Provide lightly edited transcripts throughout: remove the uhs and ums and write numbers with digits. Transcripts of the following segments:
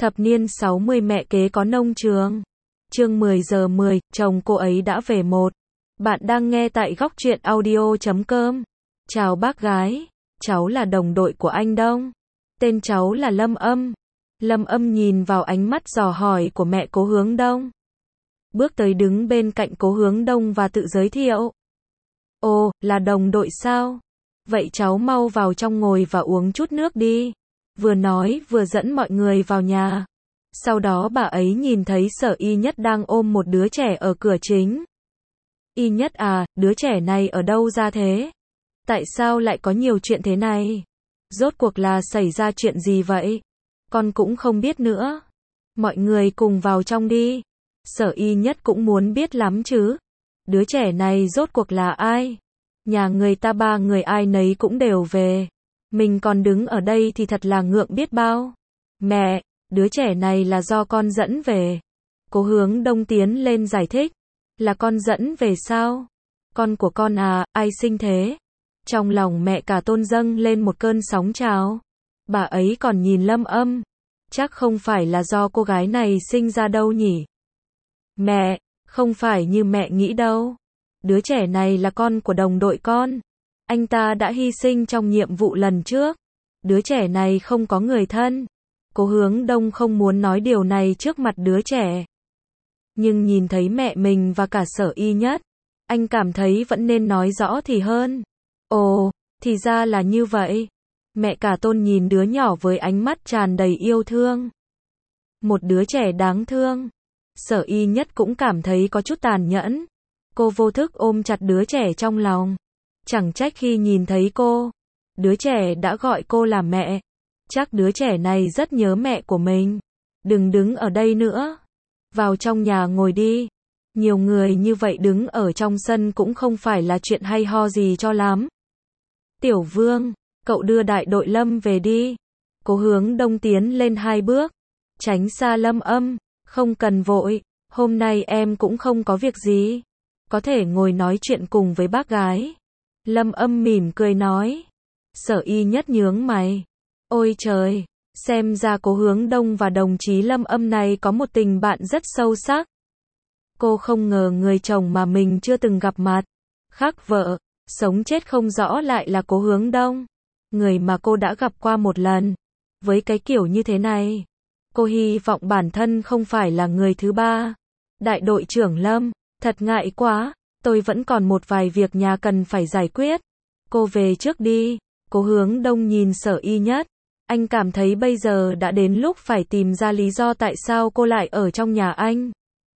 Thập niên 60 mẹ kế có nông trường. Chương 10 giờ 10, chồng cô ấy đã về một. Bạn đang nghe tại góc truyện audio.com. Chào bác gái, cháu là đồng đội của anh Đông. Tên cháu là Lâm Âm. Lâm Âm nhìn vào ánh mắt dò hỏi của mẹ Cố Hướng Đông. Bước tới đứng bên cạnh Cố Hướng Đông và tự giới thiệu. Ồ, là đồng đội sao? Vậy cháu mau vào trong ngồi và uống chút nước đi. Vừa nói vừa dẫn mọi người vào nhà. Sau đó bà ấy nhìn thấy Sở Y Nhất đang ôm một đứa trẻ ở cửa chính. Y Nhất à, đứa trẻ này ở đâu ra thế? Tại sao lại có nhiều chuyện thế này? Rốt cuộc là xảy ra chuyện gì vậy? Con cũng không biết nữa. Mọi người cùng vào trong đi. Sở Y Nhất cũng muốn biết lắm chứ. Đứa trẻ này rốt cuộc là ai? Nhà người ta ba người ai nấy cũng đều về. Mình còn đứng ở đây thì thật là ngượng biết bao. Mẹ, đứa trẻ này là do con dẫn về. Cố Hướng Đông tiến lên giải thích. Là con dẫn về sao? Con của con à, ai sinh thế? Trong lòng mẹ cả Tôn dâng lên một cơn sóng trào. Bà ấy còn nhìn Lâm Âm. Chắc không phải là do cô gái này sinh ra đâu nhỉ? Mẹ, không phải như mẹ nghĩ đâu. Đứa trẻ này là con của đồng đội con. Anh ta đã hy sinh trong nhiệm vụ lần trước. Đứa trẻ này không có người thân. Cố Hướng Đông không muốn nói điều này trước mặt đứa trẻ. Nhưng nhìn thấy mẹ mình và cả Sở Y Nhất, anh cảm thấy vẫn nên nói rõ thì hơn. Ồ, thì ra là như vậy. Mẹ cả Tôn nhìn đứa nhỏ với ánh mắt tràn đầy yêu thương. Một đứa trẻ đáng thương. Sở Y Nhất cũng cảm thấy có chút tàn nhẫn. Cô vô thức ôm chặt đứa trẻ trong lòng. Chẳng trách khi nhìn thấy cô, đứa trẻ đã gọi cô là mẹ. Chắc đứa trẻ này rất nhớ mẹ của mình. Đừng đứng ở đây nữa. Vào trong nhà ngồi đi. Nhiều người như vậy đứng ở trong sân cũng không phải là chuyện hay ho gì cho lắm. Tiểu Vương, cậu đưa đại đội Lâm về đi. Cố Hướng Đông tiến lên 2 bước. Tránh xa Lâm Âm. Không cần vội. Hôm nay em cũng không có việc gì. Có thể ngồi nói chuyện cùng với bác gái. Lâm Âm mỉm cười nói. Sở Y Nhất nhướng mày. Ôi trời, xem ra Cố Hướng Đông và đồng chí Lâm Âm này có một tình bạn rất sâu sắc. Cô không ngờ người chồng mà mình chưa từng gặp mặt, khác vợ, sống chết không rõ lại là Cố Hướng Đông. Người mà cô đã gặp qua một lần. Với cái kiểu như thế này, cô hy vọng bản thân không phải là người thứ ba. Đại đội trưởng Lâm, thật ngại quá, tôi vẫn còn một vài việc nhà cần phải giải quyết. Cô về trước đi. Cố Hướng Đông nhìn Sở Y Nhất. Anh cảm thấy bây giờ đã đến lúc phải tìm ra lý do tại sao cô lại ở trong nhà anh.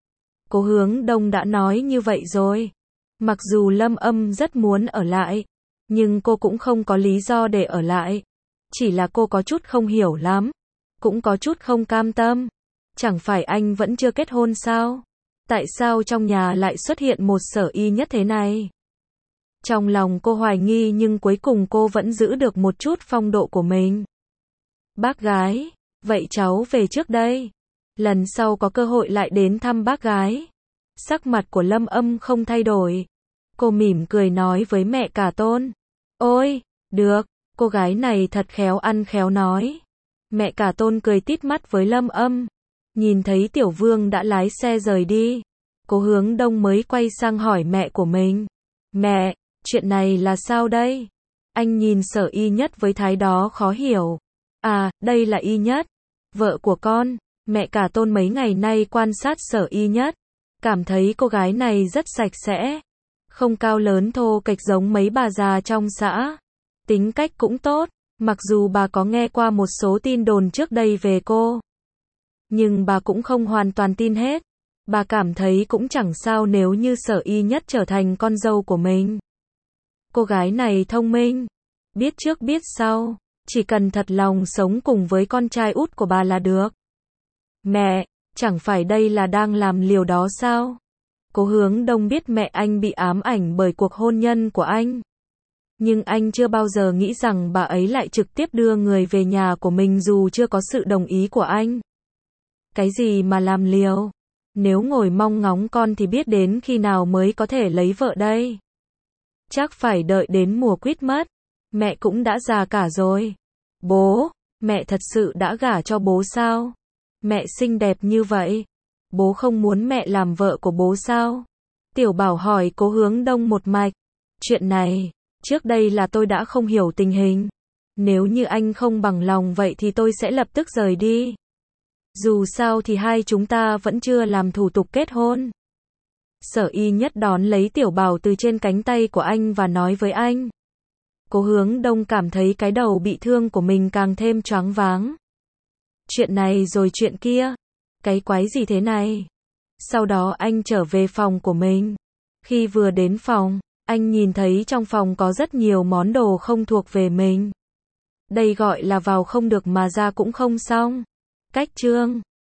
Cố Hướng Đông đã nói như vậy rồi. Mặc dù Lâm Âm rất muốn ở lại, nhưng cô cũng không có lý do để ở lại. Chỉ là cô có chút không hiểu lắm. Cũng có chút không cam tâm. Chẳng phải anh vẫn chưa kết hôn sao? Tại sao trong nhà lại xuất hiện một Sở Y Nhất thế này? Trong lòng cô hoài nghi nhưng cuối cùng cô vẫn giữ được một chút phong độ của mình. Bác gái, vậy cháu về trước đây. Lần sau có cơ hội lại đến thăm bác gái. Sắc mặt của Lâm Âm không thay đổi. Cô mỉm cười nói với mẹ cả Tôn. Ôi, được, cô gái này thật khéo ăn khéo nói. Mẹ cả Tôn cười tít mắt với Lâm Âm. Nhìn thấy Tiểu Vương đã lái xe rời đi. Cố Hướng Đông mới quay sang hỏi mẹ của mình. Mẹ, chuyện này là sao đây? Anh nhìn Sở Y Nhất với thái đó khó hiểu. À, đây là Y Nhất, vợ của con. Mẹ cả Tôn mấy ngày nay quan sát Sở Y Nhất, cảm thấy cô gái này rất sạch sẽ, không cao lớn thô kệch giống mấy bà già trong xã. Tính cách cũng tốt, mặc dù bà có nghe qua một số tin đồn trước đây về cô, nhưng bà cũng không hoàn toàn tin hết. Bà cảm thấy cũng chẳng sao nếu như Sở Y Nhất trở thành con dâu của mình. Cô gái này thông minh, biết trước biết sau. Chỉ cần thật lòng sống cùng với con trai út của bà là được. Mẹ, chẳng phải đây là đang làm liều đó sao? Cố Hướng Đông biết mẹ anh bị ám ảnh bởi cuộc hôn nhân của anh. Nhưng anh chưa bao giờ nghĩ rằng bà ấy lại trực tiếp đưa người về nhà của mình dù chưa có sự đồng ý của anh. Cái gì mà làm liều? Nếu ngồi mong ngóng con thì biết đến khi nào mới có thể lấy vợ đây? Chắc phải đợi đến mùa quýt mất. Mẹ cũng đã già cả rồi. Bố, mẹ thật sự đã gả cho bố sao? Mẹ xinh đẹp như vậy. Bố không muốn mẹ làm vợ của bố sao? Tiểu Bảo hỏi Cố Hướng Đông một mạch. Chuyện này, trước đây là tôi đã không hiểu tình hình. Nếu như anh không bằng lòng vậy thì tôi sẽ lập tức rời đi. Dù sao thì hai chúng ta vẫn chưa làm thủ tục kết hôn. Sở Y Nhất đón lấy Tiểu Bảo từ trên cánh tay của anh và nói với anh. Cố Hướng Đông cảm thấy cái đầu bị thương của mình càng thêm choáng váng. Chuyện này rồi chuyện kia. Cái quái gì thế này? Sau đó anh trở về phòng của mình. Khi vừa đến phòng, anh nhìn thấy trong phòng có rất nhiều món đồ không thuộc về mình. Đây gọi là vào không được mà ra cũng không xong. Cách chương